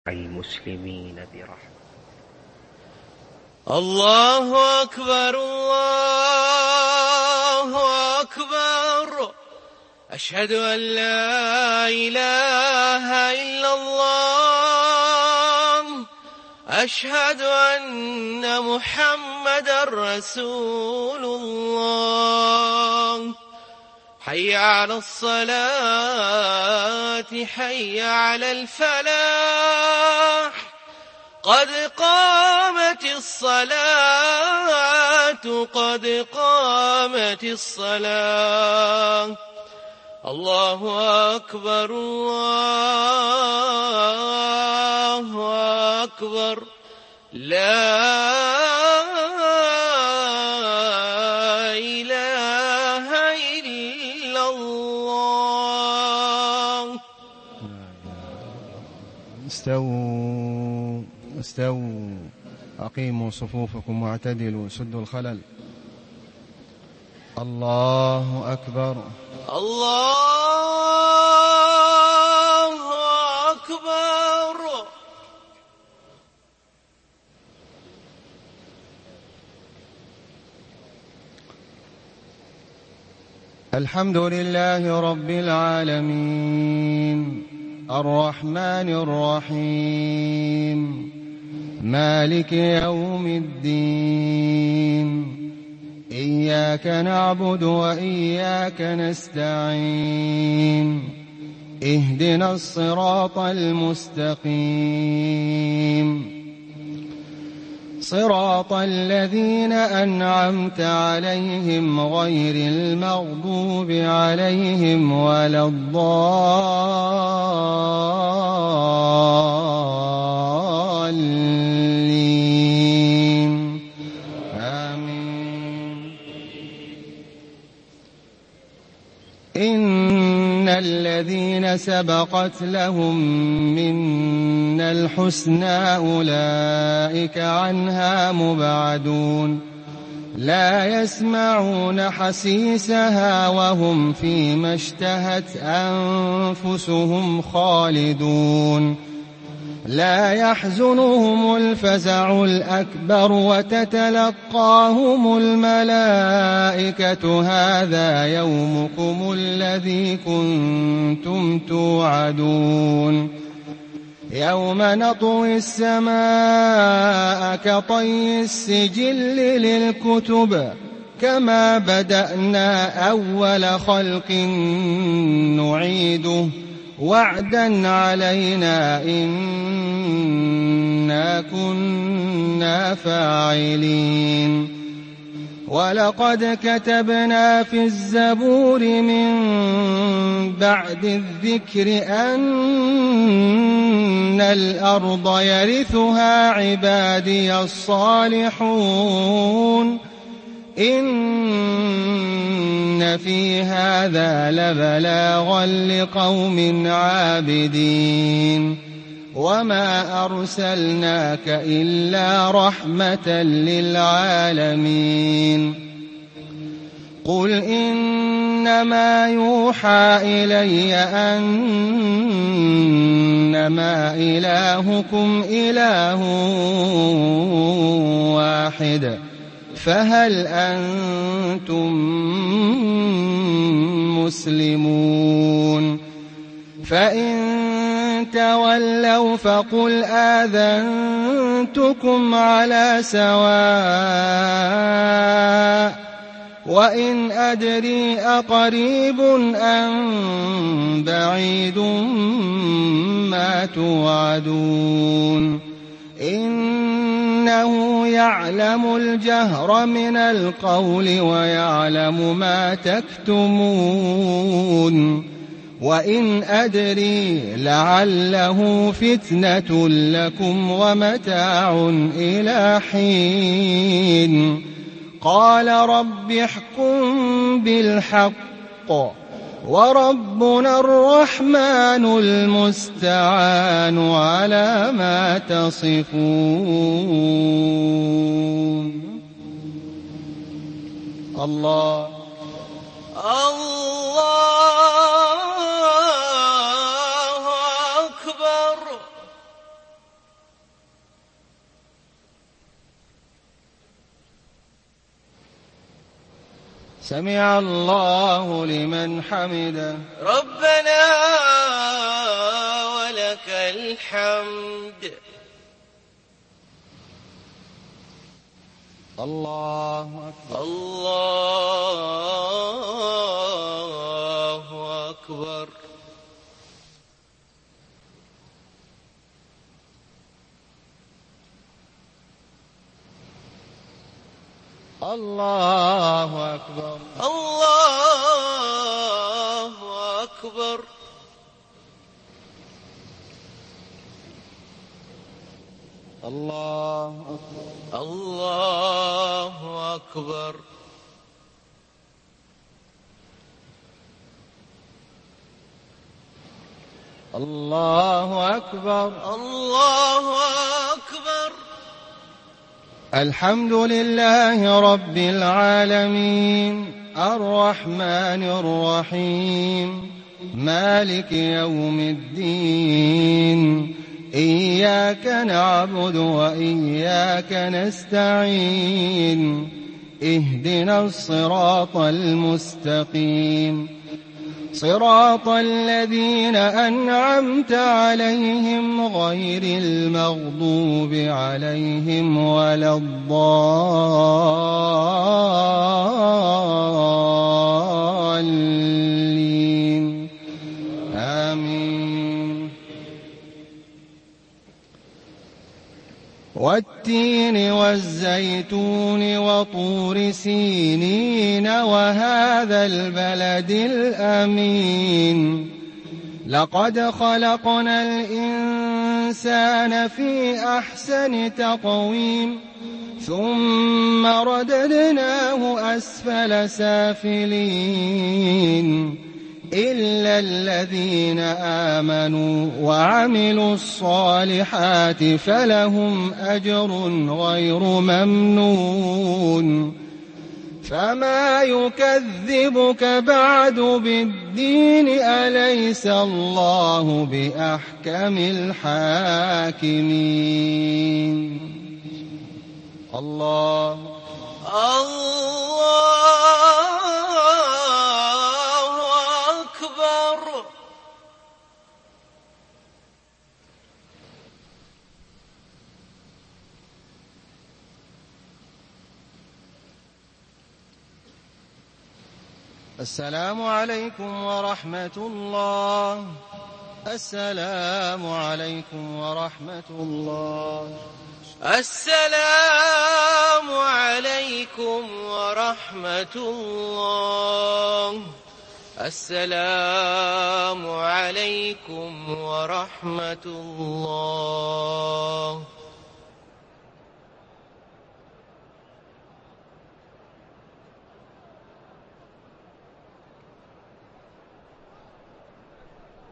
المسلمين برحمة. الله أكبر الله أكبر، أشهد أن لا إله إلا الله، أشهد أن محمدا رسول الله. حي على الصلاة، حي على الفلاح، قد قامت الصلاة، قد قامت الصلاة. الله أكبر الله أكبر، لا إله إلا الله. استووا استووا، أقيموا صفوفكم واعتدلوا، سدوا الخلل. الله أكبر الله أكبر. الحمد لله رب العالمين، الرحمن الرحيم، مالك يوم الدين. إياك نعبد وإياك نستعين، اهدنا الصراط المستقيم، صراط الذين أنعمت عليهم غير المغضوب عليهم ولا الضالين. آمين. إن الذين سبقت لهم منا الحسنى أولئك عنها مبعدون، لا يسمعون حسيسها وهم فيما اشتهت أنفسهم خالدون. لا يحزنهم الفزع الأكبر وتتلقاهم الملائكة هذا يومكم الذي كنتم توعدون. يوم نطوي السماء كطي السجل للكتب، كما بدأنا أول خلق نعيده، وعدا علينا إنا كنا فاعلين. ولقد كتبنا في الزبور من بعد الذكر أن الأرض يرثها عبادي الصالحون، إن في هذا لبلاغا لقوم عابدين. وما أرسلناك إلا رحمة للعالمين. قل إنما يوحى إلي أنما إلهكم إله واحد، فهل أنتم مسلمون؟ فإن تولوا فقل آذنتكم على سواء، وإن أدري أقريب أم بعيد ما توعدون. إنه يعلم الجهر من القول ويعلم ما تكتمون. وإن أدري لعله فتنة لكم ومتاع إلى حين. قال رب احكم بالحق وربنا الرحمن المستعان على ما تصفون. الله الله. سمع الله لمن حمده. ربنا ولك الحمد. الله أكبر. الله أكبر. الله أكبر. الله أكبر. الله أكبر. الله أكبر. الله أكبر. الله أكبر. الحمد لله رب العالمين الرحمن الرحيم مالك يوم الدين إياك نعبد وإياك نستعين اهدنا الصراط المستقيم صراط الذين أنعمت عليهم غير المغضوب عليهم ولا الضالين آمين. والتين والزيتون وطور سينين وهذا البلد الأمين لقد خلقنا الإنسان في أحسن تقويم ثم رددناه أسفل سافلين إلا الذين آمنوا وعملوا الصالحات فلهم أجر غير ممنون. فما يكذبك بعد بالدين أليس الله بأحكم الحاكمين. الله أكبر. السلام عليكم ورحمة الله. السلام عليكم ورحمة الله. السلام عليكم ورحمة الله. السلام عليكم ورحمة الله.